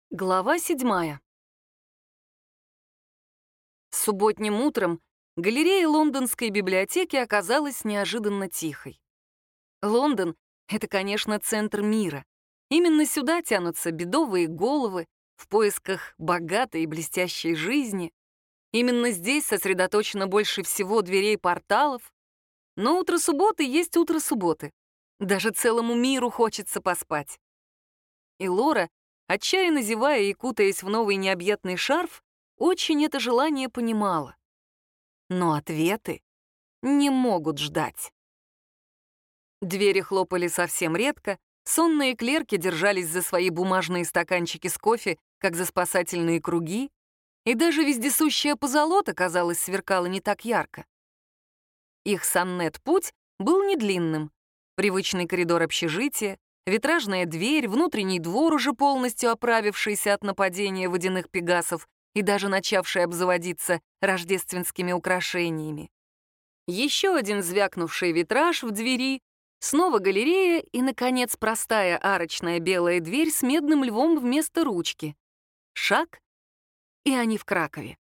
Глава 7. Субботним утром галерея Лондонской библиотеки оказалась неожиданно тихой. Лондон — это, конечно, центр мира. Именно сюда тянутся бедовые головы в поисках богатой и блестящей жизни. Именно здесь сосредоточено больше всего дверей-порталов. Но утро субботы есть утро субботы. Даже целому миру хочется поспать. И Лора, отчаянно зевая и кутаясь в новый необъятный шарф, очень это желание понимала. Но ответы не могут ждать. Двери хлопали совсем редко, сонные клерки держались за свои бумажные стаканчики с кофе, как за спасательные круги, и даже вездесущая позолота, казалось, сверкала не так ярко. Их с Аннет путь был недлинным. Привычный коридор общежития, витражная дверь, внутренний двор, уже полностью оправившийся от нападения водяных пегасов и даже начавший обзаводиться рождественскими украшениями. Еще один звякнувший витраж в двери, снова галерея и, наконец, простая арочная белая дверь с медным львом вместо ручки. Шаг, и они в Кракове.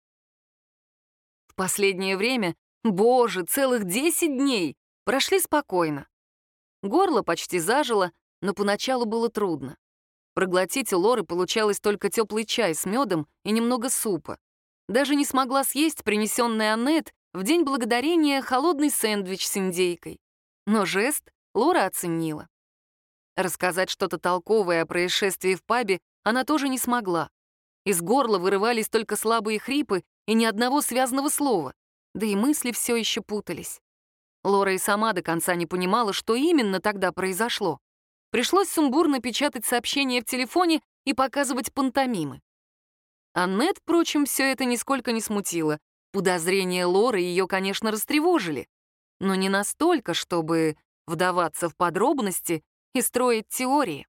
В последнее время, боже, целых 10 дней прошли спокойно. Горло почти зажило, но поначалу было трудно. Проглотить у Лоры получалось только теплый чай с медом и немного супа. Даже не смогла съесть принесенный Аннет в День Благодарения холодный сэндвич с индейкой. Но жест Лора оценила. Рассказать что-то толковое о происшествии в пабе она тоже не смогла. Из горла вырывались только слабые хрипы и ни одного связанного слова, да и мысли все еще путались. Лора и сама до конца не понимала, что именно тогда произошло. Пришлось сумбурно печатать сообщения в телефоне и показывать пантомимы. Аннет, впрочем, все это нисколько не смутило. Подозрения Лоры ее, конечно, растревожили, но не настолько, чтобы вдаваться в подробности и строить теории.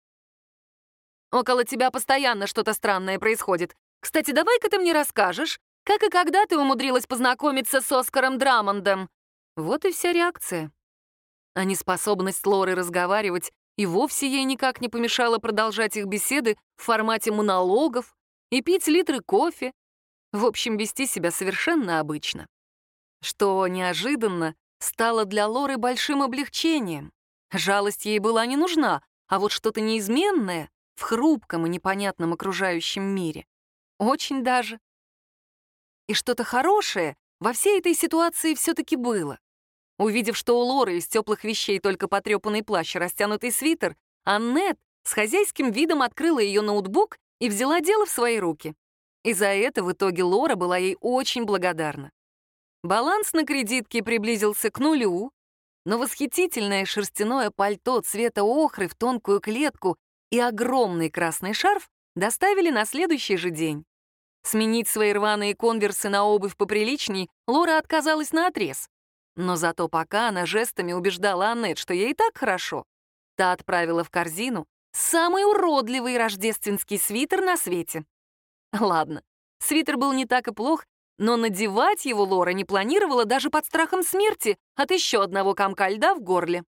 «Около тебя постоянно что-то странное происходит. Кстати, давай-ка ты мне расскажешь, как и когда ты умудрилась познакомиться с Оскаром Драмондом?» Вот и вся реакция. А неспособность Лоры разговаривать и вовсе ей никак не помешала продолжать их беседы в формате монологов и пить литры кофе. В общем, вести себя совершенно обычно. Что неожиданно стало для Лоры большим облегчением. Жалость ей была не нужна, а вот что-то неизменное в хрупком и непонятном окружающем мире. Очень даже. И что-то хорошее во всей этой ситуации все-таки было. Увидев, что у Лоры из теплых вещей только потрепанный плащ и растянутый свитер, Аннет с хозяйским видом открыла ее ноутбук и взяла дело в свои руки. И за это в итоге Лора была ей очень благодарна. Баланс на кредитке приблизился к нулю, но восхитительное шерстяное пальто цвета охры в тонкую клетку и огромный красный шарф доставили на следующий же день. Сменить свои рваные конверсы на обувь поприличней Лора отказалась наотрез. Но зато пока она жестами убеждала Аннет, что ей и так хорошо, та отправила в корзину самый уродливый рождественский свитер на свете. Ладно, свитер был не так и плох, но надевать его Лора не планировала даже под страхом смерти от еще одного комка льда в горле.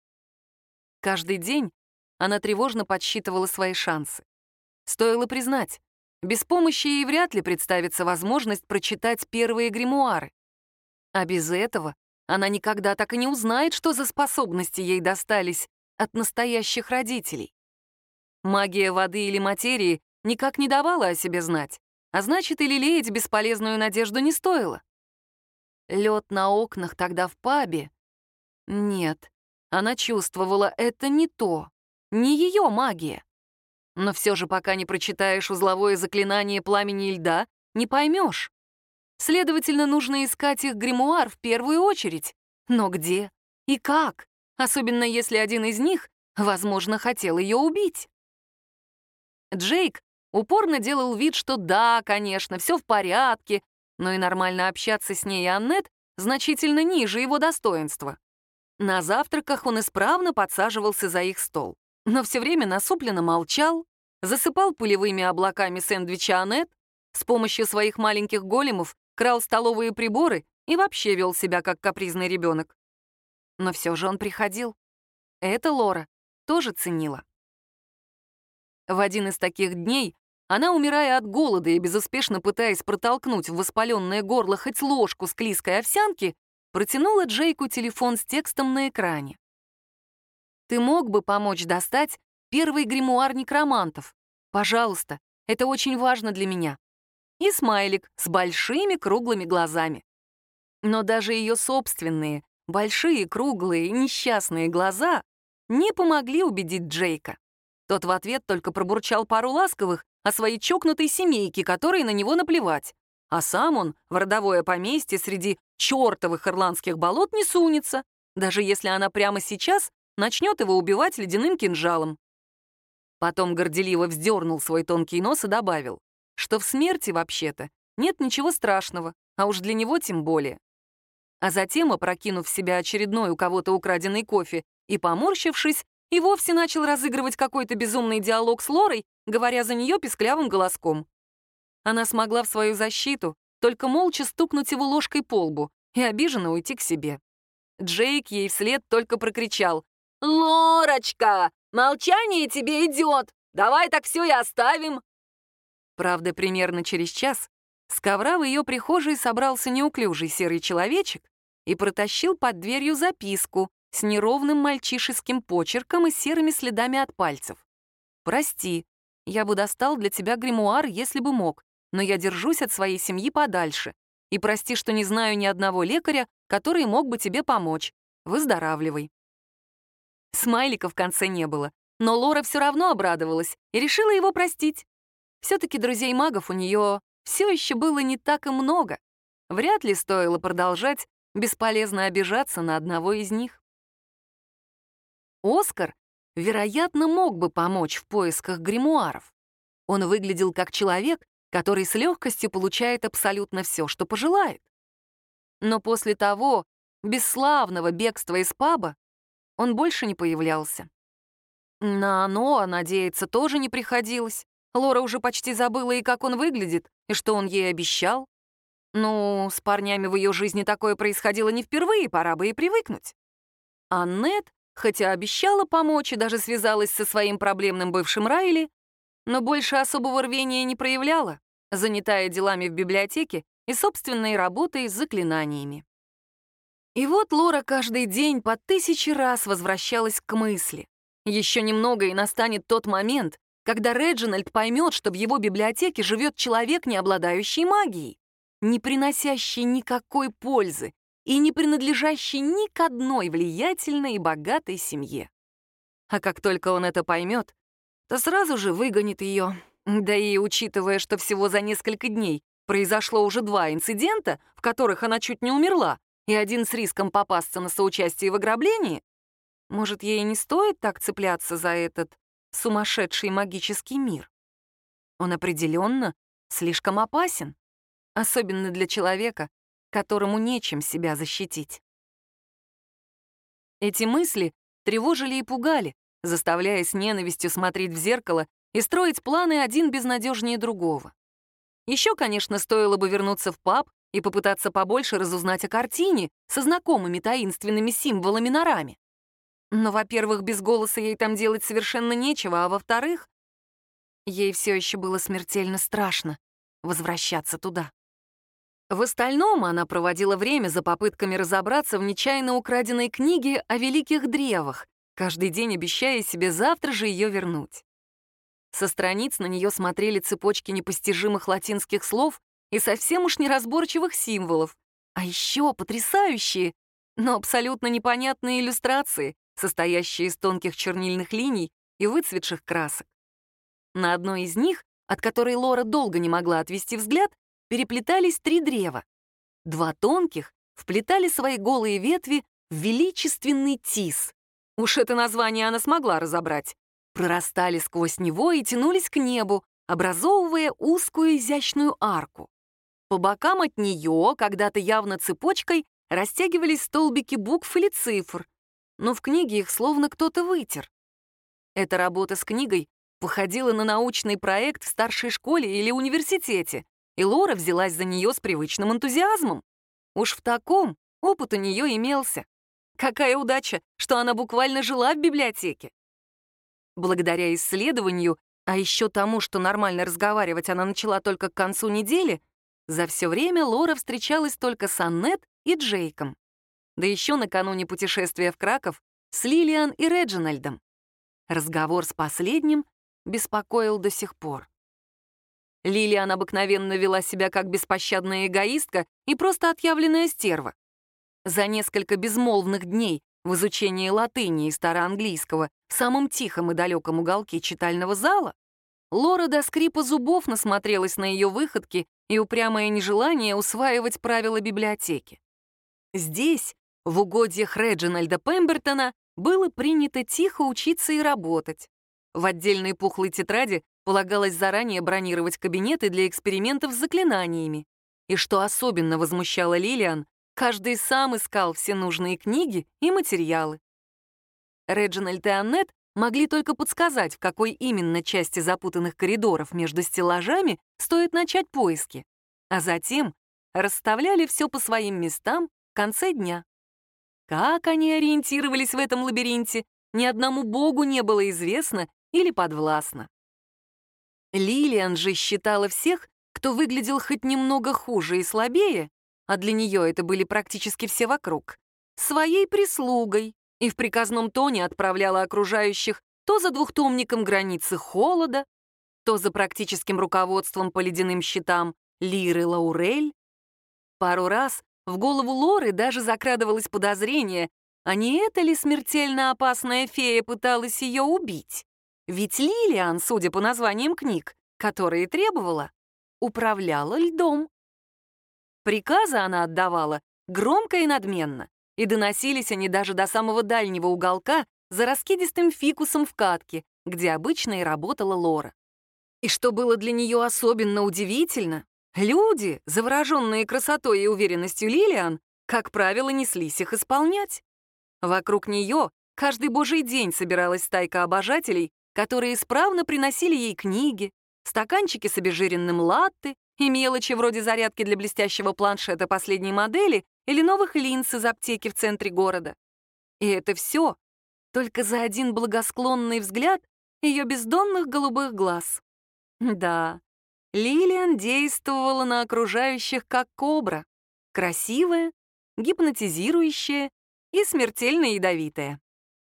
Каждый день она тревожно подсчитывала свои шансы. Стоило признать, без помощи ей вряд ли представится возможность прочитать первые гримуары. А без этого она никогда так и не узнает, что за способности ей достались от настоящих родителей. Магия воды или материи никак не давала о себе знать, а значит, и лелеять бесполезную надежду не стоило. Лед на окнах тогда в пабе? Нет, она чувствовала, это не то, не ее магия. Но все же, пока не прочитаешь узловое заклинание пламени и льда, не поймешь. Следовательно, нужно искать их гримуар в первую очередь. Но где и как? Особенно если один из них, возможно, хотел ее убить. Джейк упорно делал вид, что да, конечно, все в порядке, но и нормально общаться с ней и Аннет значительно ниже его достоинства. На завтраках он исправно подсаживался за их стол, но все время насупленно молчал, засыпал пылевыми облаками сэндвича Аннет, с помощью своих маленьких големов крал столовые приборы и вообще вел себя как капризный ребенок. Но все же он приходил. Это Лора тоже ценила. В один из таких дней она, умирая от голода и безуспешно пытаясь протолкнуть в воспаленное горло хоть ложку склизкой овсянки, протянула Джейку телефон с текстом на экране. «Ты мог бы помочь достать первый гримуар некромантов? Пожалуйста, это очень важно для меня». И смайлик с большими круглыми глазами. Но даже ее собственные, большие, круглые, несчастные глаза не помогли убедить Джейка. Тот в ответ только пробурчал пару ласковых о своей чокнутой семейке, которой на него наплевать. А сам он в родовое поместье среди чертовых ирландских болот не сунется, даже если она прямо сейчас начнет его убивать ледяным кинжалом. Потом горделиво вздернул свой тонкий нос и добавил, что в смерти, вообще-то, нет ничего страшного, а уж для него тем более. А затем, опрокинув в себя очередной у кого-то украденный кофе и поморщившись, и вовсе начал разыгрывать какой-то безумный диалог с Лорой, говоря за нее писклявым голоском. Она смогла в свою защиту только молча стукнуть его ложкой по лбу и обиженно уйти к себе. Джейк ей вслед только прокричал: «Лорочка, молчание тебе идет! Давай так все и оставим!» Правда, примерно через час с ковра в ее прихожей собрался неуклюжий серый человечек и протащил под дверью записку с неровным мальчишеским почерком и серыми следами от пальцев. «Прости, я бы достал для тебя гримуар, если бы мог, но я держусь от своей семьи подальше. И прости, что не знаю ни одного лекаря, который мог бы тебе помочь. Выздоравливай». Смайлика в конце не было, но Лора все равно обрадовалась и решила его простить. Все-таки друзей магов у нее все еще было не так и много. Вряд ли стоило продолжать бесполезно обижаться на одного из них. Оскар, вероятно, мог бы помочь в поисках гримуаров. Он выглядел как человек, который с легкостью получает абсолютно все, что пожелает. Но после того бесславного бегства из паба он больше не появлялся. На Ноа надеяться тоже не приходилось. Лора уже почти забыла и как он выглядит, и что он ей обещал. Ну, с парнями в ее жизни такое происходило не впервые, пора бы и привыкнуть. Аннет, хотя обещала помочь и даже связалась со своим проблемным бывшим Райли, но больше особого рвения не проявляла, занятая делами в библиотеке и собственной работой с заклинаниями. И вот Лора каждый день по 1000 раз возвращалась к мысли. Еще немного, и настанет тот момент, когда Реджинальд поймет, что в его библиотеке живет человек, не обладающий магией, не приносящий никакой пользы и не принадлежащий ни к одной влиятельной и богатой семье. А как только он это поймет, то сразу же выгонит ее. Да и учитывая, что всего за несколько дней произошло уже 2 инцидента, в которых она чуть не умерла, и один с риском попасться на соучастие в ограблении, может, ей не стоит так цепляться за этот сумасшедший магический мир? Он определенно слишком опасен, особенно для человека, которому нечем себя защитить. Эти мысли тревожили и пугали, заставляя с ненавистью смотреть в зеркало и строить планы один безнадежнее другого. Еще, конечно, стоило бы вернуться в паб и попытаться побольше разузнать о картине со знакомыми таинственными символами на раме. Но, во-первых, без голоса ей там делать совершенно нечего, а во-вторых, ей все еще было смертельно страшно возвращаться туда. В остальном она проводила время за попытками разобраться в нечаянно украденной книге о великих древах, каждый день обещая себе завтра же ее вернуть. Со страниц на нее смотрели цепочки непостижимых латинских слов и совсем уж неразборчивых символов, а еще потрясающие, но абсолютно непонятные иллюстрации, состоящие из тонких чернильных линий и выцветших красок. На одной из них, от которой Лора долго не могла отвести взгляд, переплетались 3 древа. 2 тонких вплетали свои голые ветви в величественный тис. Уж это название она смогла разобрать. Прорастали сквозь него и тянулись к небу, образовывая узкую изящную арку. По бокам от нее, когда-то явно цепочкой, растягивались столбики букв или цифр, но в книге их словно кто-то вытер. Эта работа с книгой походила на научный проект в старшей школе или университете, и Лора взялась за нее с привычным энтузиазмом. Уж в таком опыт у нее имелся. Какая удача, что она буквально жила в библиотеке. Благодаря исследованию А еще тому, что нормально разговаривать она начала только к концу недели, за все время Лора встречалась только с Аннет и Джейком. Да еще накануне путешествия в Краков с Лилиан и Реджинальдом. Разговор с последним беспокоил до сих пор. Лилиан обыкновенно вела себя как беспощадная эгоистка и просто отъявленная стерва. За несколько безмолвных дней в изучении латыни и староанглийского в самом тихом и далеком уголке читального зала Лора до скрипа зубов насмотрелась на ее выходки и упрямое нежелание усваивать правила библиотеки. Здесь, в угодьях Реджинальда Пембертона, было принято тихо учиться и работать. В отдельной пухлой тетради полагалось заранее бронировать кабинеты для экспериментов с заклинаниями. И что особенно возмущало Лилиан, каждый сам искал все нужные книги и материалы. Реджинальд и Аннет могли только подсказать, в какой именно части запутанных коридоров между стеллажами стоит начать поиски, а затем расставляли все по своим местам в конце дня. Как они ориентировались в этом лабиринте, ни одному богу не было известно или подвластно. Лилиан же считала всех, кто выглядел хоть немного хуже и слабее, а для нее это были практически все вокруг, своей прислугой, и в приказном тоне отправляла окружающих то за двухтомником «Границы холода», то за практическим руководством по ледяным щитам Лиры Лаурель. Пару раз в голову Лоры даже закрадывалось подозрение, а не эта ли смертельно опасная фея пыталась ее убить? Ведь Лилиан, судя по названиям книг, которые требовала, управляла льдом. Приказы она отдавала громко и надменно, и доносились они даже до самого дальнего уголка за раскидистым фикусом в катке, где обычно и работала Лора. И что было для нее особенно удивительно, люди, завороженные красотой и уверенностью Лилиан, как правило, неслись их исполнять. Вокруг нее каждый божий день собиралась стайка обожателей, которые исправно приносили ей книги, стаканчики с обезжиренным латте и мелочи вроде зарядки для блестящего планшета последней модели или новых линз из аптеки в центре города. И это все только за один благосклонный взгляд ее бездонных голубых глаз. Да, Лилиан действовала на окружающих как кобра, красивая, гипнотизирующая и смертельно ядовитая.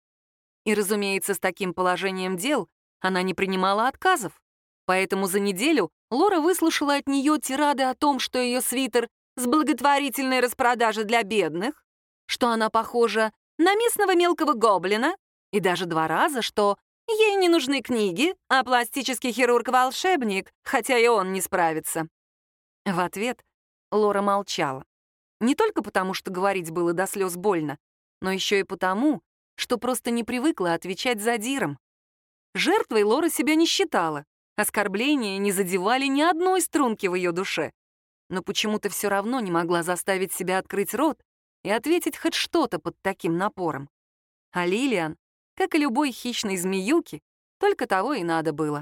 И, разумеется, с таким положением дел она не принимала отказов, поэтому за неделю Лора выслушала от нее тирады о том, что ее свитер с благотворительной распродажи для бедных, что она похожа на местного мелкого гоблина, и даже 2 раза, что ей не нужны книги, а пластический хирург-волшебник, хотя и он не справится. В ответ Лора молчала. Не только потому, что говорить было до слез больно, но еще и потому, что просто не привыкла отвечать задиром. Жертвой Лора себя не считала, оскорбления не задевали ни одной струнки в ее душе, но почему-то все равно не могла заставить себя открыть рот и ответить хоть что-то под таким напором. А Лилиан, как и любой хищной змеюки, только того и надо было.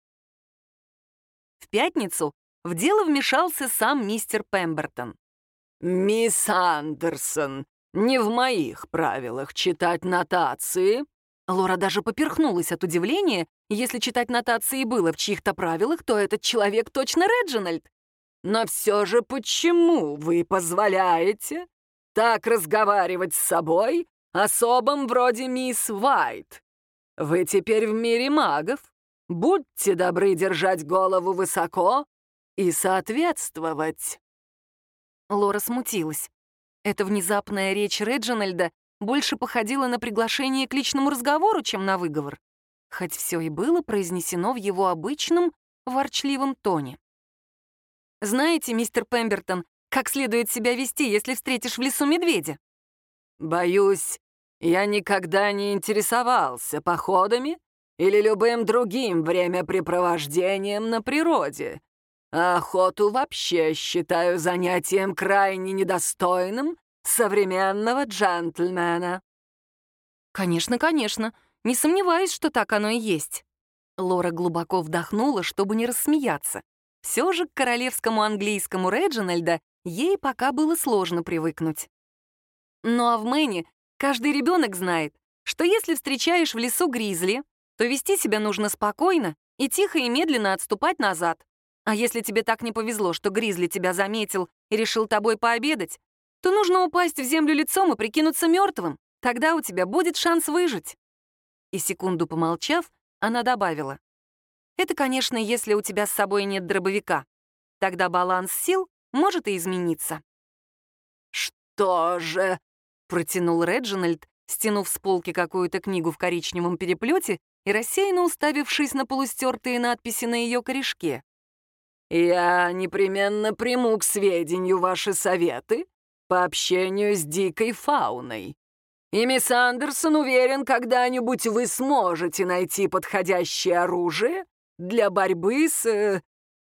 В пятницу в дело вмешался сам мистер Пембертон. «Мисс Андерсон, не в моих правилах читать нотации». Лора даже поперхнулась от удивления. Если читать нотации было в чьих-то правилах, то этот человек точно Реджинальд. «Но все же почему вы позволяете так разговаривать с собой, особом вроде мисс Уайт? Вы теперь в мире магов. Будьте добры держать голову высоко и соответствовать». Лора смутилась. Эта внезапная речь Реджинальда больше походила на приглашение к личному разговору, чем на выговор, хоть все и было произнесено в его обычном ворчливом тоне. «Знаете, мистер Пембертон, как следует себя вести, если встретишь в лесу медведя?» «Боюсь, я никогда не интересовался походами или любым другим времяпрепровождением на природе. А охоту вообще считаю занятием крайне недостойным современного джентльмена». «Конечно, конечно. Не сомневаюсь, что так оно и есть». Лора глубоко вдохнула, чтобы не рассмеяться. Все же к королевскому английскому Реджинальда ей пока было сложно привыкнуть. Ну а в Мэне каждый ребенок знает, что если встречаешь в лесу гризли, то вести себя нужно спокойно и тихо и медленно отступать назад. А если тебе так не повезло, что Гризли тебя заметил и решил тобой пообедать, то нужно упасть в землю лицом и прикинуться мертвым. Тогда у тебя будет шанс выжить». И секунду помолчав, она добавила: «Это, конечно, если у тебя с собой нет дробовика. Тогда баланс сил может и измениться». «Что же?» — протянул Реджинальд, стянув с полки какую-то книгу в коричневом переплете и рассеянно уставившись на полустертые надписи на ее корешке. «Я непременно приму к сведению ваши советы по общению с дикой фауной. И мисс Андерсон уверен, когда-нибудь вы сможете найти подходящее оружие для борьбы с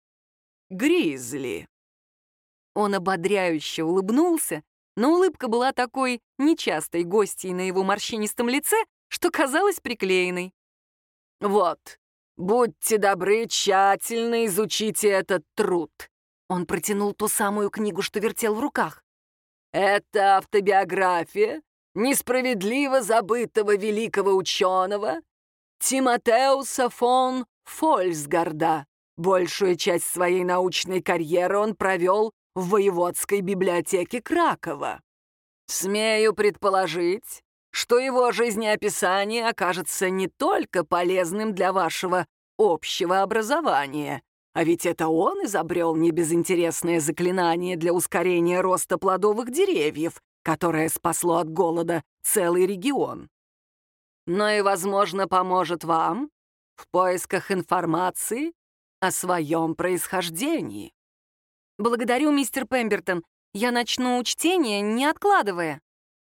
Гризли». Он ободряюще улыбнулся, но улыбка была такой нечастой гостьей на его морщинистом лице, что казалась приклеенной. «Вот, будьте добры, тщательно изучите этот труд». Он протянул ту самую книгу, что вертел в руках. «Это автобиография несправедливо забытого великого ученого Тимотеуса фон Фольсгарда. Большую часть своей научной карьеры он провел в воеводской библиотеке Кракова. Смею предположить, что его жизнеописание окажется не только полезным для вашего общего образования, а ведь это он изобрел небезынтересное заклинание для ускорения роста плодовых деревьев, которое спасло от голода целый регион. Но и, возможно, поможет вам в поисках информации о своем происхождении». «Благодарю, мистер Пембертон. Я начну чтение, не откладывая».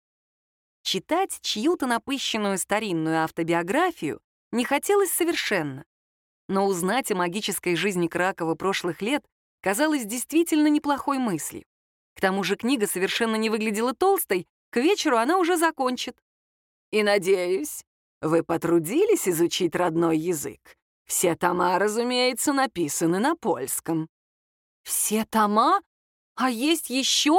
Читать чью-то напыщенную старинную автобиографию не хотелось совершенно. Но узнать о магической жизни Кракова прошлых лет казалось действительно неплохой мыслью. К тому же книга совершенно не выглядела толстой, к вечеру она уже закончит. «И, надеюсь, вы потрудились изучить родной язык. Все тома, разумеется, написаны на польском». «Все тома? А есть еще?»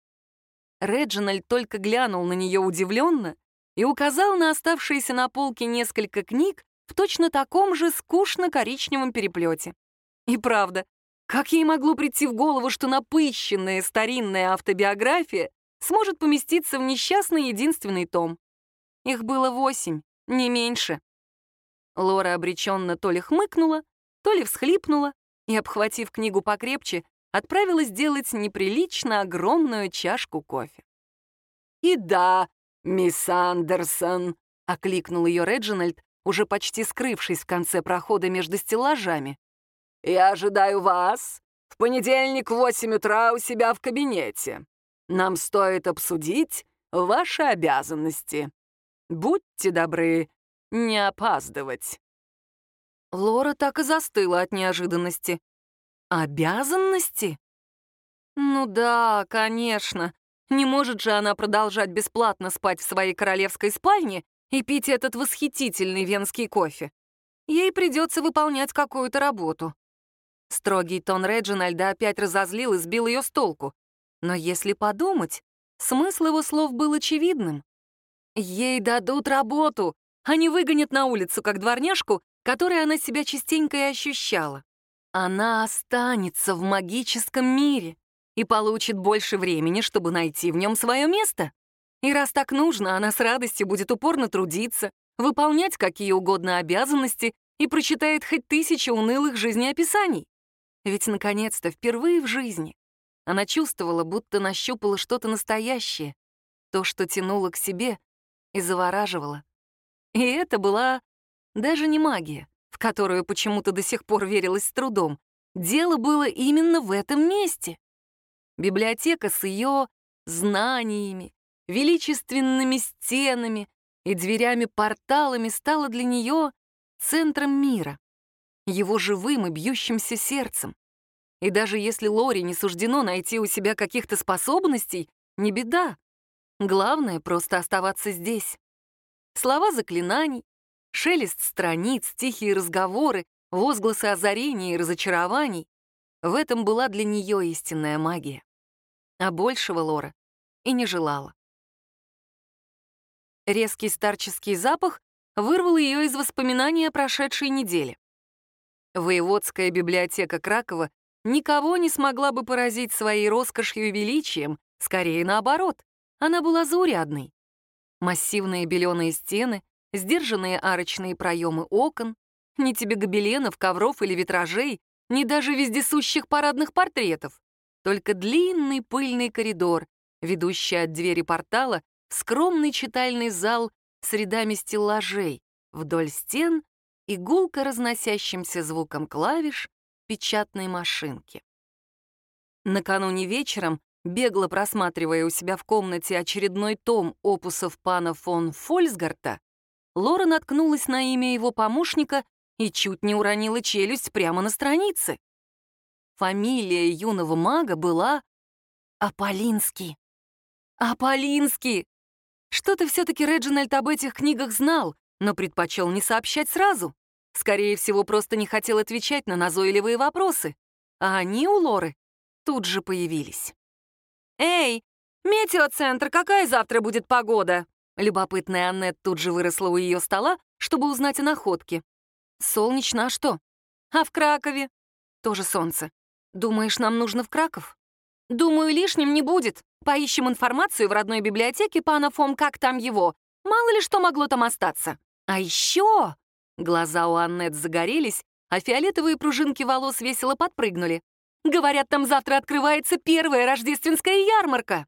Реджинальд только глянул на нее удивленно и указал на оставшиеся на полке несколько книг в точно таком же скучно-коричневом переплете. И правда, как ей могло прийти в голову, что напыщенная старинная автобиография сможет поместиться в несчастный единственный том? Их было 8, не меньше. Лора обреченно то ли хмыкнула, то ли всхлипнула и, обхватив книгу покрепче, отправилась делать неприлично огромную чашку кофе. «И да, мисс Андерсон», — окликнул ее Реджинальд, уже почти скрывшись в конце прохода между стеллажами. «Я ожидаю вас в понедельник в 8 утра у себя в кабинете. Нам стоит обсудить ваши обязанности. Будьте добры, не опаздывать». Лора так и застыла от неожиданности. Обязанности? Ну да, конечно. Не может же она продолжать бесплатно спать в своей королевской спальне и пить этот восхитительный венский кофе. Ей придется выполнять какую-то работу. Строгий тон Реджинальда опять разозлил и сбил ее с толку. Но если подумать, смысл его слов был очевидным. Ей дадут работу, а не выгонят на улицу, как дворняжку, которой она себя частенько и ощущала. Она останется в магическом мире и получит больше времени, чтобы найти в нем свое место. И раз так нужно, она с радостью будет упорно трудиться, выполнять какие угодно обязанности и прочитает хоть 1000 унылых жизнеописаний. Ведь, наконец-то, впервые в жизни она чувствовала, будто нащупала что-то настоящее, то, что тянуло к себе и завораживало. И это была даже не магия, в которую почему-то до сих пор верилось с трудом. Дело было именно в этом месте. Библиотека с ее знаниями, величественными стенами и дверями-порталами стала для нее центром мира, его живым и бьющимся сердцем. И даже если Лоре не суждено найти у себя каких-то способностей, не беда. Главное — просто оставаться здесь. Слова заклинаний, шелест страниц, тихие разговоры, возгласы озарения и разочарований — в этом была для нее истинная магия. А большего Лора и не желала. Резкий старческий запах вырвал ее из воспоминаний о прошедшей неделе. Воеводская библиотека Кракова никого не смогла бы поразить своей роскошью и величием, скорее наоборот, она была заурядной. Массивные беленые стены, сдержанные арочные проемы окон, ни тебе гобеленов, ковров или витражей, ни даже вездесущих парадных портретов, только длинный пыльный коридор, ведущий от двери портала в скромный читальный зал с рядами стеллажей, вдоль стен и гулко разносящимся звуком клавиш печатной машинки. Накануне вечером, бегло просматривая у себя в комнате очередной том опусов пана фон Фольцгарта, Лора наткнулась на имя его помощника и чуть не уронила челюсть прямо на странице. Фамилия юного мага была Аполлинский. Аполлинский! Что-то все-таки Реджинальд об этих книгах знал, но предпочел не сообщать сразу. Скорее всего, просто не хотел отвечать на назойливые вопросы. А они у Лоры тут же появились. «Эй, метеоцентр, какая завтра будет погода?» Любопытная Аннет тут же выросла у ее стола, чтобы узнать о находке. «Солнечно, а что?» «А в Кракове?» «Тоже солнце. Думаешь, нам нужно в Краков?» «Думаю, лишним не будет. Поищем информацию в родной библиотеке пана фон, как там его. Мало ли что могло там остаться. А еще...» Глаза у Аннет загорелись, а фиолетовые пружинки волос весело подпрыгнули. «Говорят, там завтра открывается первая рождественская ярмарка!»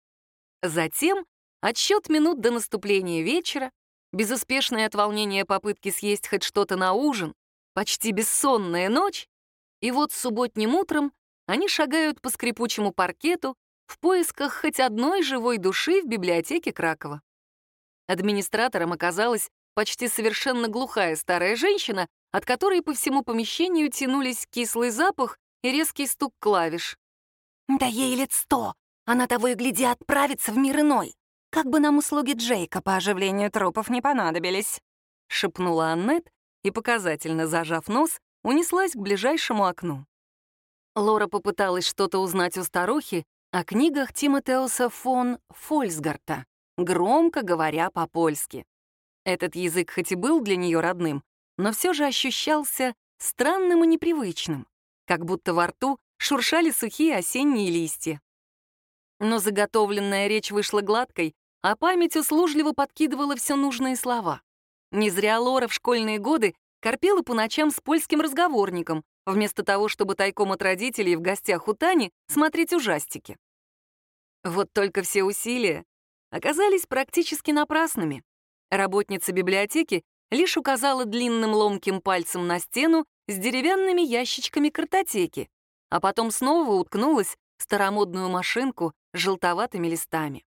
Затем отсчет минут до наступления вечера, безуспешные от волнения попытки съесть хоть что-то на ужин, почти бессонная ночь, и вот субботним утром они шагают по скрипучему паркету в поисках хоть одной живой души в библиотеке Кракова. Администратором оказалась почти совершенно глухая старая женщина, от которой по всему помещению тянулись кислый запах и резкий стук клавиш. «Да ей лет 100. Она того и гляди отправится в мир иной. Как бы нам услуги Джейка по оживлению трупов не понадобились», — шепнула Аннет и, показательно зажав нос, унеслась к ближайшему окну. Лора попыталась что-то узнать у старухи о книгах Тимотеуса фон Фольцгарта, громко говоря по-польски. Этот язык хоть и был для нее родным, но все же ощущался странным и непривычным, как будто во рту шуршали сухие осенние листья. Но заготовленная речь вышла гладкой, а память услужливо подкидывала все нужные слова. Не зря Лора в школьные годы корпела по ночам с польским разговорником, вместо того, чтобы тайком от родителей в гостях у Тани смотреть ужастики. Вот только все усилия оказались практически напрасными. Работница библиотеки лишь указала длинным ломким пальцем на стену с деревянными ящичками картотеки, а потом снова уткнулась в старомодную машинку с желтоватыми листами.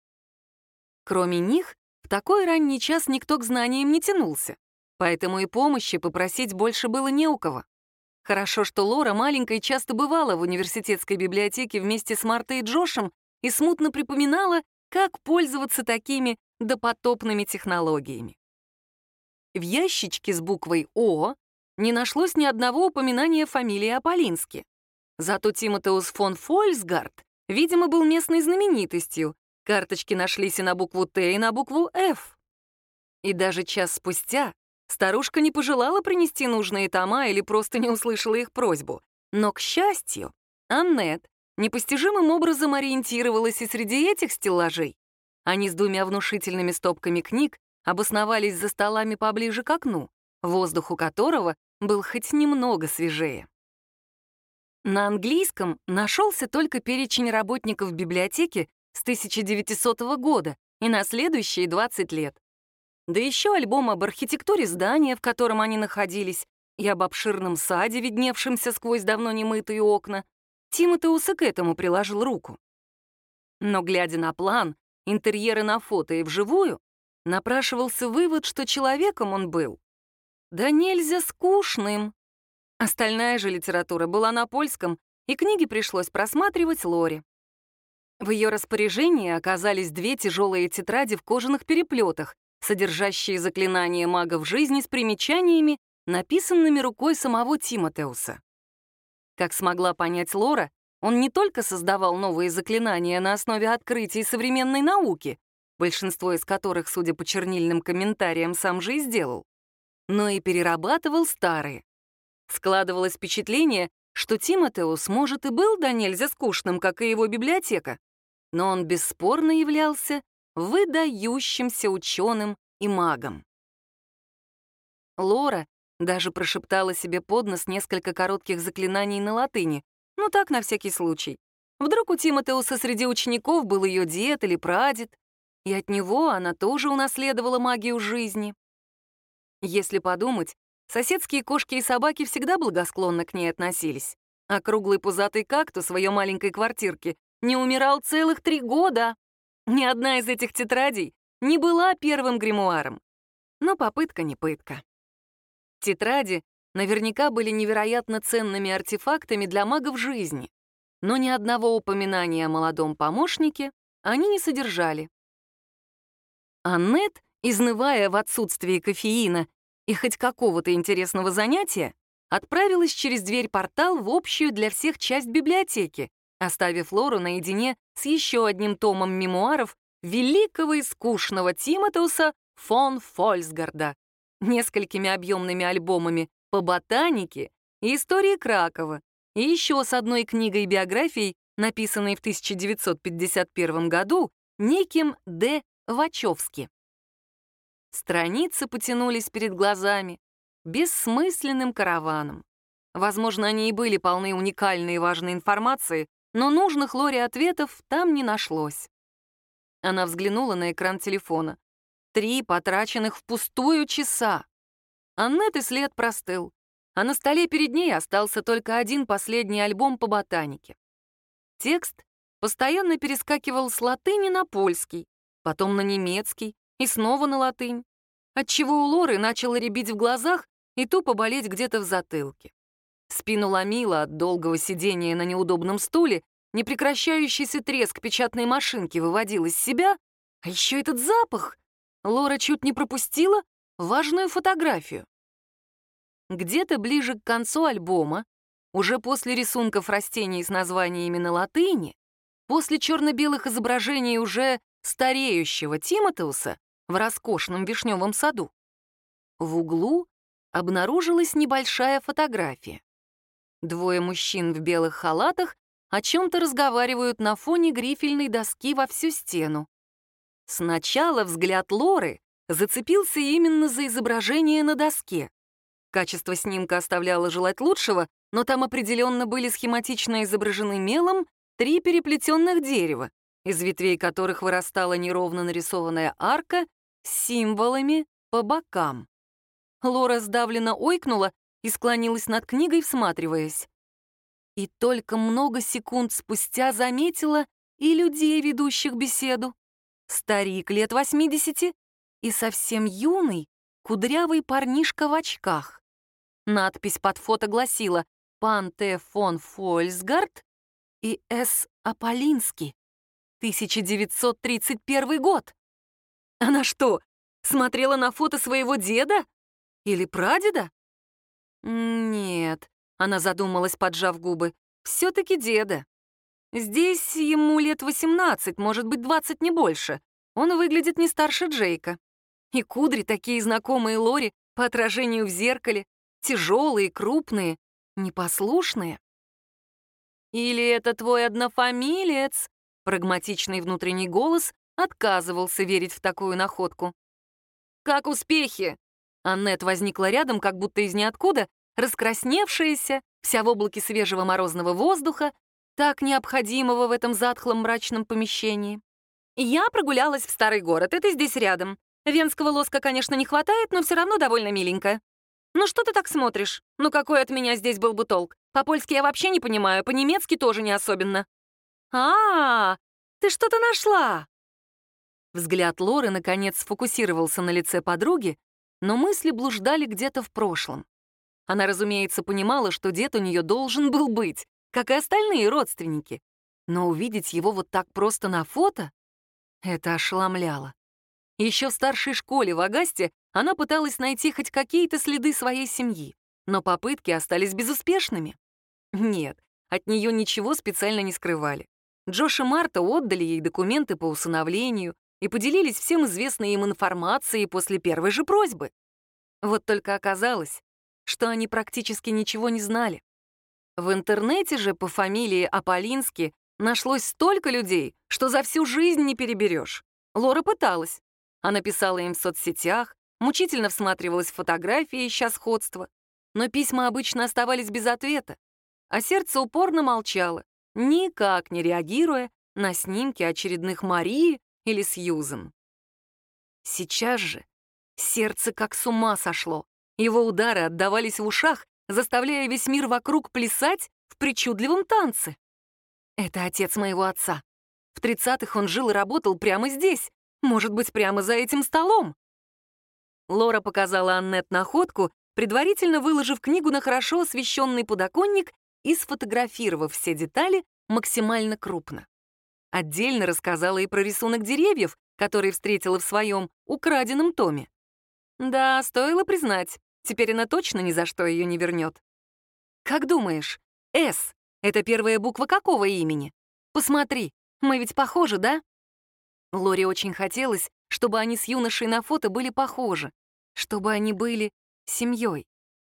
Кроме них, в такой ранний час никто к знаниям не тянулся, поэтому и помощи попросить больше было не у кого. Хорошо, что Лора маленькой часто бывала в университетской библиотеке вместе с Мартой и Джошем и смутно припоминала, как пользоваться такими допотопными технологиями. В ящичке с буквой «О» не нашлось ни одного упоминания фамилии Аполлинский. Зато Тимотеус фон Фольцгарт, видимо, был местной знаменитостью. Карточки нашлись и на букву «Т», и на букву «Ф». И даже час спустя старушка не пожелала принести нужные тома или просто не услышала их просьбу. Но, к счастью, Аннет непостижимым образом ориентировалась и среди этих стеллажей. Они с двумя внушительными стопками книг обосновались за столами поближе к окну, воздух у которого был хоть немного свежее. На английском нашелся только перечень работников библиотеки с 1900 года и на следующие 20 лет. Да еще альбом об архитектуре здания, в котором они находились, и об обширном саде, видневшемся сквозь давно немытые окна. Тимотеус и к этому приложил руку. Но, глядя на план, интерьеры на фото и вживую, напрашивался вывод, что человеком он был да нельзя скучным. Остальная же литература была на польском, и книги пришлось просматривать Лоре. В ее распоряжении оказались 2 тяжелые тетради в кожаных переплетах, содержащие заклинания магов жизни с примечаниями, написанными рукой самого Тимотеуса. Как смогла понять Лора, он не только создавал новые заклинания на основе открытий современной науки, большинство из которых, судя по чернильным комментариям, сам же и сделал, но и перерабатывал старые. Складывалось впечатление, что Тимотеус, может, и был да нельзя скучным, как и его библиотека, но он бесспорно являлся выдающимся ученым и магом. Лора даже прошептала себе под нос несколько коротких заклинаний на латыни, ну так, на всякий случай. Вдруг у Тимотеуса среди учеников был ее дед или прадед, и от него она тоже унаследовала магию жизни. Если подумать, соседские кошки и собаки всегда благосклонно к ней относились, а круглый пузатый кактус в ее маленькой квартирке не умирал целых 3 года. Ни одна из этих тетрадей не была первым гримуаром. Но попытка не пытка. Тетради наверняка были невероятно ценными артефактами для магов жизни, но ни одного упоминания о молодом помощнике они не содержали. Аннет, изнывая в отсутствии кофеина и хоть какого-то интересного занятия, отправилась через дверь-портал в общую для всех часть библиотеки, оставив Лору наедине с еще одним томом мемуаров великого и скучного Тимотеуса фон Фольсгарда, несколькими объемными альбомами по ботанике и истории Кракова, и еще с одной книгой-биографией, написанной в 1951 году неким Д. Вачовски. Страницы потянулись перед глазами бессмысленным караваном. Возможно, они и были полны уникальной и важной информации, но нужных Лоре ответов там не нашлось. Она взглянула на экран телефона. 3 потраченных впустую часа. Аннет и след простыл, а на столе перед ней остался только один последний альбом по ботанике. Текст постоянно перескакивал с латыни на польский, потом на немецкий и снова на латынь, отчего у Лоры начало рябить в глазах и тупо болеть где-то в затылке. Спину ломило от долгого сидения на неудобном стуле, непрекращающийся треск печатной машинки выводил из себя, а еще этот запах. Лора чуть не пропустила важную фотографию. Где-то ближе к концу альбома, уже после рисунков растений с названиями на латыни, после черно-белых изображений уже стареющего Тимотеуса в роскошном вишневом саду, в углу обнаружилась небольшая фотография. 2 мужчин в белых халатах о чем-то разговаривают на фоне грифельной доски во всю стену. Сначала взгляд Лоры зацепился именно за изображение на доске. Качество снимка оставляло желать лучшего, но там определенно были схематично изображены мелом 3 переплетенных дерева, из ветвей которых вырастала неровно нарисованная арка с символами по бокам. Лора сдавленно ойкнула и склонилась над книгой, всматриваясь. И только много секунд спустя заметила и людей, ведущих беседу. Старик лет 80 и совсем юный, кудрявый парнишка в очках. Надпись под фото гласила «Пан Т. фон Фольсгард и С. Аполлинский, 1931 год». Она что, смотрела на фото своего деда? Или прадеда? Нет, она задумалась, поджав губы, все-таки деда. Здесь ему лет 18, может быть, 20, не больше. Он выглядит не старше Джейка. И кудри такие знакомые Лоре по отражению в зеркале, тяжелые, крупные, непослушные. Или это твой однофамилец? Прагматичный внутренний голос отказывался верить в такую находку. «Как успехи?» Аннет возникла рядом, как будто из ниоткуда, раскрасневшаяся, вся в облаке свежего морозного воздуха, так необходимого в этом затхлом мрачном помещении. «Я прогулялась в старый город, это здесь рядом. Венского лоска, конечно, не хватает, но все равно довольно миленько. Ну что ты так смотришь? Ну какой от меня здесь был бы толк? По-польски я вообще не понимаю, по-немецки тоже не особенно». Ты что-то нашла?» Взгляд Лоры, наконец, сфокусировался на лице подруги, но мысли блуждали где-то в прошлом. Она, разумеется, понимала, что дед у нее должен был быть, как и остальные родственники. Но увидеть его вот так просто на фото — это ошеломляло. Еще в старшей школе в Агасте она пыталась найти хоть какие-то следы своей семьи, но попытки остались безуспешными. Нет, от нее ничего специально не скрывали. Джош и Марта отдали ей документы по усыновлению и поделились всем известной им информацией после первой же просьбы. Вот только оказалось, что они практически ничего не знали. В интернете же по фамилии Аполлински нашлось столько людей, что за всю жизнь не переберешь. Лора пыталась. Она писала им в соцсетях, мучительно всматривалась в фотографии, ища сходства. Но письма обычно оставались без ответа, а сердце упорно молчало, никак не реагируя на снимки очередных Марии или Сьюзен. Сейчас же сердце как с ума сошло. Его удары отдавались в ушах, заставляя весь мир вокруг плясать в причудливом танце. Это отец моего отца. В 30-х он жил и работал прямо здесь, может быть, прямо за этим столом. Лора показала Аннет находку, предварительно выложив книгу на хорошо освещенный подоконник и сфотографировав все детали максимально крупно. Отдельно рассказала и про рисунок деревьев, который встретила в своем украденном томе. Да, стоило признать, теперь она точно ни за что ее не вернет. Как думаешь, «С» — это первая буква какого имени? Посмотри, мы ведь похожи, да? Лоре очень хотелось, чтобы они с юношей на фото были похожи, чтобы они были семьей.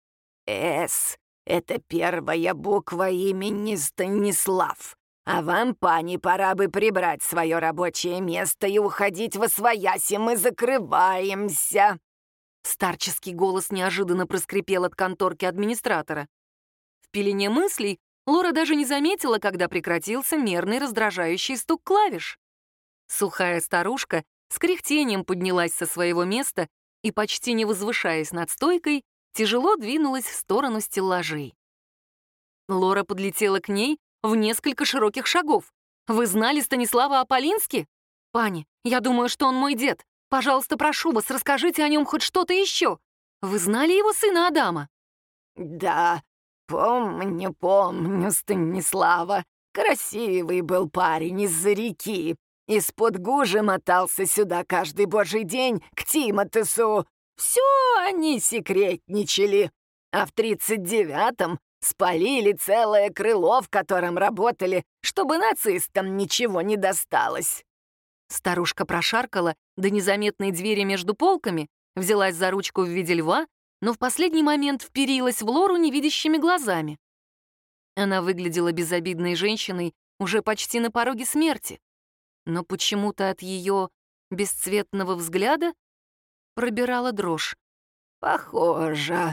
«С» — это первая буква имени Станислав. А вам, пани, пора бы прибрать свое рабочее место и уходить восвояси, мы закрываемся. Старческий голос неожиданно проскрипел от конторки администратора. В пелене мыслей Лора даже не заметила, когда прекратился мерный раздражающий стук клавиш. Сухая старушка с кряхтением поднялась со своего места и, почти не возвышаясь над стойкой, тяжело двинулась в сторону стеллажей. Лора подлетела к ней в несколько широких шагов. «Вы знали Станислава Аполлински? Пани, я думаю, что он мой дед. Пожалуйста, прошу вас, расскажите о нем хоть что-то еще. Вы знали его сына Адама?» «Да, помню Станислава. Красивый был парень из-за реки. Из-под гужи мотался сюда каждый божий день к Тимотесу. Все они секретничали. А в 39-м спалили целое крыло, в котором работали, чтобы нацистам ничего не досталось». Старушка прошаркала до незаметной двери между полками, взялась за ручку в виде льва, но в последний момент вперилась в Лору невидящими глазами. Она выглядела безобидной женщиной уже почти на пороге смерти, но почему-то от ее бесцветного взгляда пробирала дрожь. «Похоже.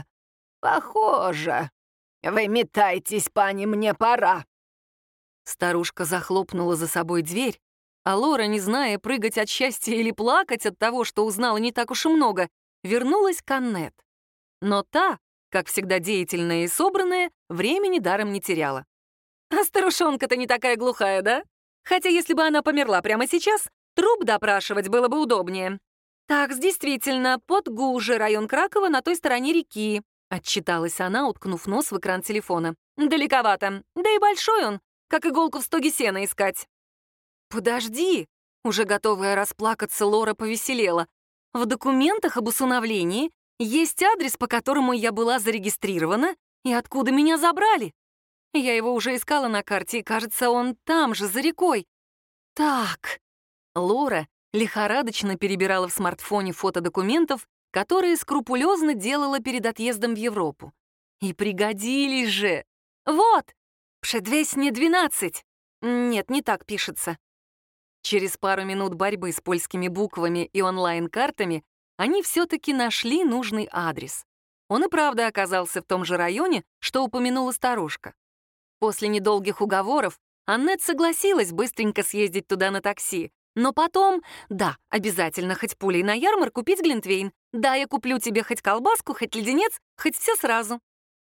Вы метайтесь, пани, мне пора». Старушка захлопнула за собой дверь, а Лора, не зная, прыгать от счастья или плакать от того, что узнала не так уж и много, вернулась к Аннет. Но та, как всегда деятельная и собранная, времени даром не теряла. «А старушонка-то не такая глухая, да? Хотя если бы она померла прямо сейчас, труп допрашивать было бы удобнее. Так, действительно, под Гужи, район Кракова, на той стороне реки», — отчиталась она, уткнув нос в экран телефона. «Далековато, да и большой он, как иголку в стоге сена искать». «Подожди!» — уже готовая расплакаться, Лора повеселела. «В документах об усыновлении есть адрес, по которому я была зарегистрирована и откуда меня забрали. Я его уже искала на карте, и, кажется, он там же, за рекой. Так...» Лора лихорадочно перебирала в смартфоне фото документов, которые скрупулезно делала перед отъездом в Европу. И пригодились же! Вот! Przedwieśnie 12. Нет, не так пишется. Через пару минут борьбы с польскими буквами и онлайн-картами они все-таки нашли нужный адрес. Он и правда оказался в том же районе, что упомянула старушка. После недолгих уговоров Аннет согласилась быстренько съездить туда на такси, но потом, да, обязательно хоть пулей на ярмарку купить глинтвейн, да, я куплю тебе хоть колбаску, хоть леденец, хоть все сразу.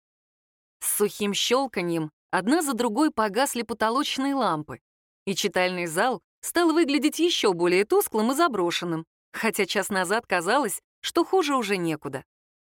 С сухим щелканьем одна за другой погасли потолочные лампы, и читальный зал стал выглядеть еще более тусклым и заброшенным, хотя час назад казалось, что хуже уже некуда.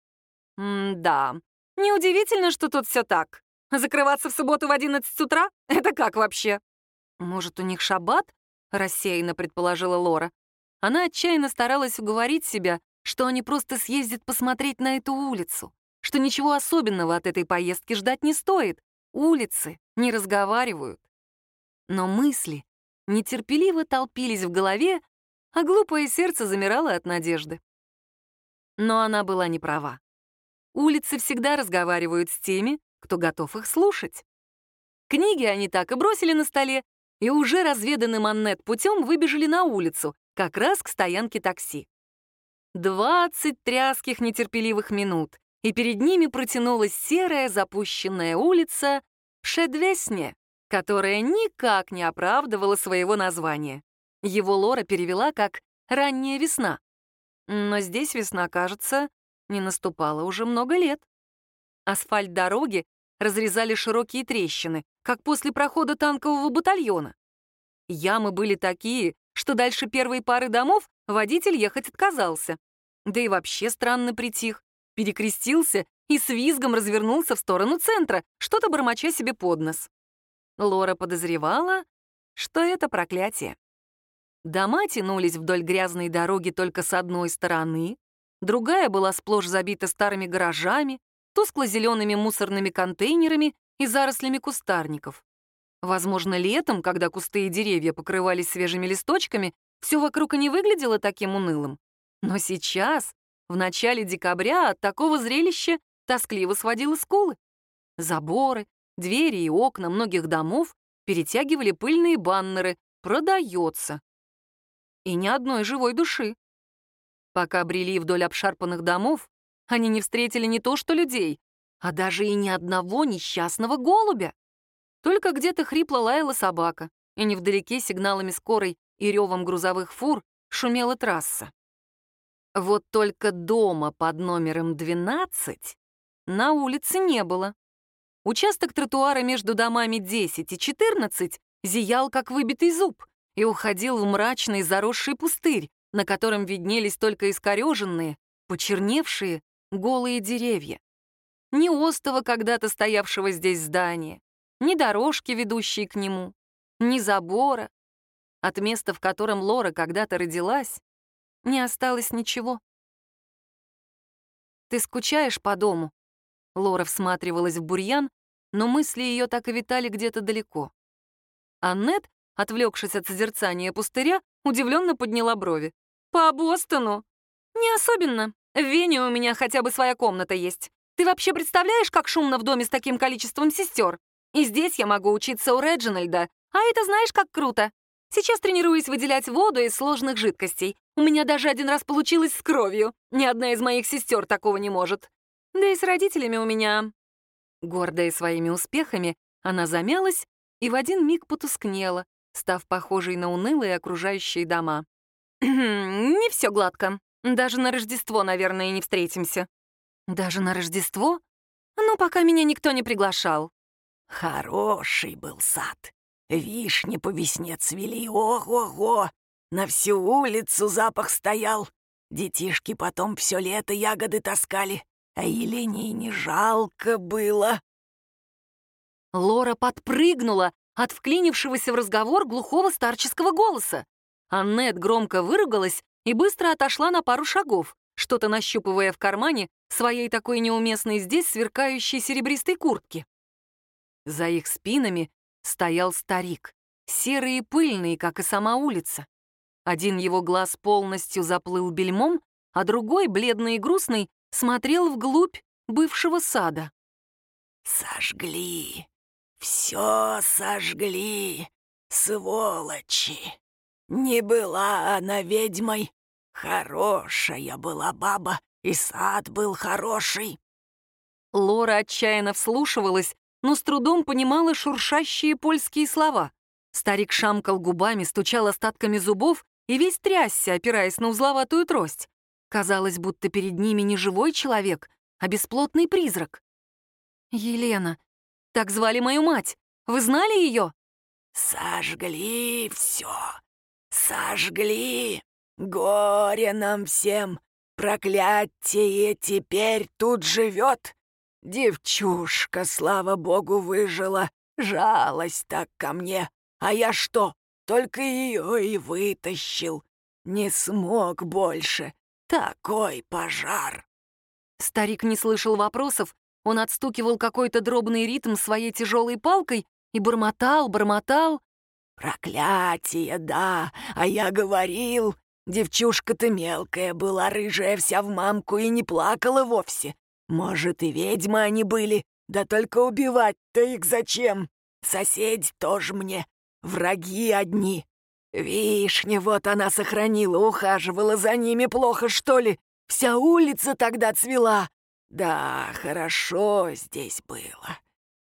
Да, неудивительно, что тут все так. Закрываться в субботу в 11 утра? Это как вообще? Может, у них шаббат? Рассеянно предположила Лора. Она отчаянно старалась уговорить себя, что они просто съездят посмотреть на эту улицу, что ничего особенного от этой поездки ждать не стоит. Улицы не разговаривают. Но мысли нетерпеливо толпились в голове, а глупое сердце замирало от надежды. Но она была не права. улицы всегда разговаривают с теми, кто готов их слушать. Книги они так и бросили на столе, и уже разведанным Аннет путем выбежали на улицу, как раз к стоянке такси. 20 тряских нетерпеливых минут, и перед ними протянулась серая запущенная улица Шедвесне, которая никак не оправдывала своего названия. Его Лора перевела как «ранняя весна». Но здесь весна, кажется, не наступала уже много лет. Асфальт дороги разрезали широкие трещины, как после прохода танкового батальона. Ямы были такие, что дальше первой пары домов водитель ехать отказался. Да и вообще странно притих, перекрестился и с визгом развернулся в сторону центра, что-то бормоча себе под нос. Лора подозревала, что это проклятие. Дома тянулись вдоль грязной дороги только с одной стороны, другая была сплошь забита старыми гаражами, тускло-зелеными мусорными контейнерами и зарослями кустарников. Возможно, летом, когда кусты и деревья покрывались свежими листочками, все вокруг и не выглядело таким унылым. Но сейчас, в начале декабря, от такого зрелища тоскливо сводило скулы. Заборы, двери и окна многих домов перетягивали пыльные баннеры «Продается». И ни одной живой души. Пока брели вдоль обшарпанных домов, они не встретили не то что людей, а даже и ни одного несчастного голубя. Только где-то хрипло лаяла собака, и невдалеке сигналами скорой и ревом грузовых фур шумела трасса. Вот только дома под номером 12 на улице не было. Участок тротуара между домами 10 и 14 зиял, как выбитый зуб, и уходил в мрачный заросший пустырь, на котором виднелись только искореженные, почерневшие, голые деревья. Ни остова когда-то стоявшего здесь здания, ни дорожки, ведущей к нему, ни забора. От места, в котором Лора когда-то родилась, не осталось ничего. «Ты скучаешь по дому?» Лора всматривалась в бурьян, но мысли ее так и витали где-то далеко. Аннет, отвлекшись от созерцания пустыря, удивленно подняла брови. «По Бостону?» «Не особенно. В Вене у меня хотя бы своя комната есть. Ты вообще представляешь, как шумно в доме с таким количеством сестер? И здесь я могу учиться у Реджинальда, а это знаешь, как круто. Сейчас тренируюсь выделять воду из сложных жидкостей. У меня даже один раз получилось с кровью. Ни одна из моих сестер такого не может. Да и с родителями у меня...» Гордая своими успехами, она замялась и в один миг потускнела, став похожей на унылые окружающие дома. «Не все гладко. Даже на Рождество, наверное, не встретимся». «Даже на Рождество? Ну, пока меня никто не приглашал». Хороший был сад. Вишни по весне цвели, ого-го. На всю улицу запах стоял. Детишки потом все лето ягоды таскали, а Елене и не жалко было. Лора подпрыгнула от вклинившегося в разговор глухого старческого голоса. Аннет громко выругалась и быстро отошла на пару шагов, что-то нащупывая в кармане своей такой неуместной здесь сверкающей серебристой куртки. За их спинами стоял старик, серый и пыльный, как и сама улица. Один его глаз полностью заплыл бельмом, а другой, бледный и грустный, смотрел вглубь бывшего сада. Сожгли, все сожгли, сволочи. Не была она ведьмой, хорошая была баба, и сад был хороший. Лора отчаянно вслушивалась, но с трудом понимала шуршащие польские слова. Старик шамкал губами, стучал остатками зубов и весь трясся, опираясь на узловатую трость. Казалось, будто перед ними не живой человек, а бесплотный призрак. «Елена, так звали мою мать. Вы знали ее?» Сожгли все, сожгли. Горе нам всем, проклятие теперь тут живет. Девчушка, слава богу, выжила, жалость так ко мне. А я что, только ее и вытащил. Не смог больше. Такой пожар. Старик не слышал вопросов, он отстукивал какой-то дробный ритм своей тяжелой палкой и бормотал. Проклятие, да, а я говорил, девчушка-то мелкая была, рыжая вся в мамку и не плакала вовсе. Может, и ведьмы они были, да только убивать-то их зачем? Соседи тоже мне враги одни. Вишня, вот она сохранила, ухаживала за ними, плохо, что ли? Вся улица тогда цвела. Да, хорошо здесь было.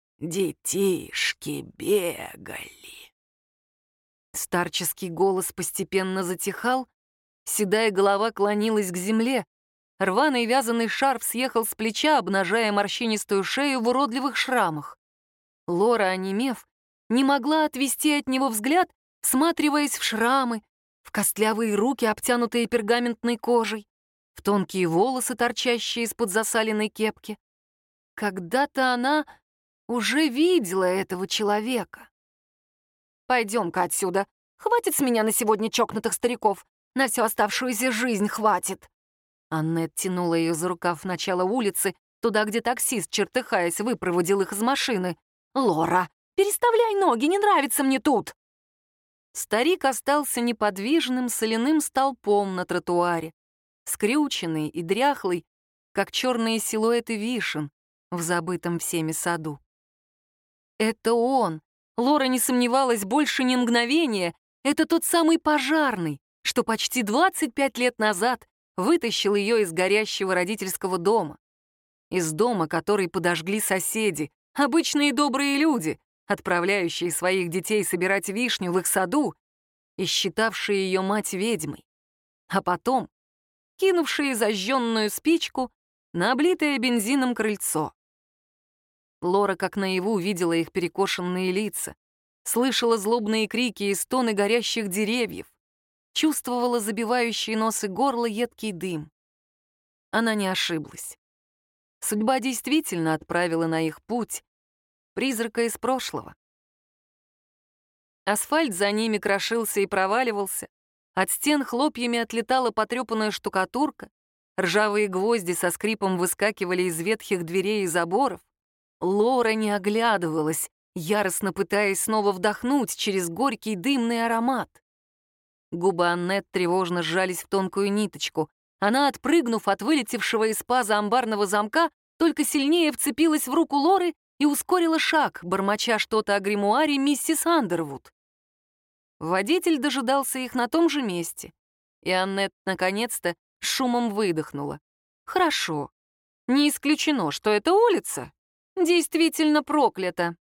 Детишки бегали. Старческий голос постепенно затихал, седая голова клонилась к земле, рваный вязаный шарф съехал с плеча, обнажая морщинистую шею в уродливых шрамах. Лора, онемев, не могла отвести от него взгляд, всматриваясь в шрамы, в костлявые руки, обтянутые пергаментной кожей, в тонкие волосы, торчащие из-под засаленной кепки. Когда-то она уже видела этого человека. «Пойдем-ка отсюда. Хватит с меня на сегодня чокнутых стариков. На всю оставшуюся жизнь хватит». Аннет тянула ее за рукав в начало улицы, туда, где таксист, чертыхаясь, выпроводил их из машины. «Лора, переставляй ноги, не нравится мне тут!» Старик остался неподвижным соляным столпом на тротуаре, скрюченный и дряхлый, как черные силуэты вишен в забытом всеми саду. Это он. Лора не сомневалась больше ни мгновения. Это тот самый пожарный, что почти 25 лет назад вытащил ее из горящего родительского дома. Из дома, который подожгли соседи, обычные добрые люди, отправляющие своих детей собирать вишню в их саду и считавшие ее мать ведьмой. А потом кинувшие зажженную спичку на облитое бензином крыльцо. Лора как наяву видела их перекошенные лица, слышала злобные крики и стоны горящих деревьев, чувствовала забивающий нос и горло едкий дым. Она не ошиблась. Судьба действительно отправила на их путь призрака из прошлого. Асфальт за ними крошился и проваливался, от стен хлопьями отлетала потрепанная штукатурка, ржавые гвозди со скрипом выскакивали из ветхих дверей и заборов. Лора не оглядывалась, яростно пытаясь снова вдохнуть через горький дымный аромат. Губы Аннет тревожно сжались в тонкую ниточку. Она, отпрыгнув от вылетевшего из паза амбарного замка, только сильнее вцепилась в руку Лоры и ускорила шаг, бормоча что-то о гримуаре миссис Андервуд. Водитель дожидался их на том же месте, и Аннет наконец-то шумом выдохнула. Хорошо. Не исключено, что эта улица действительно проклята.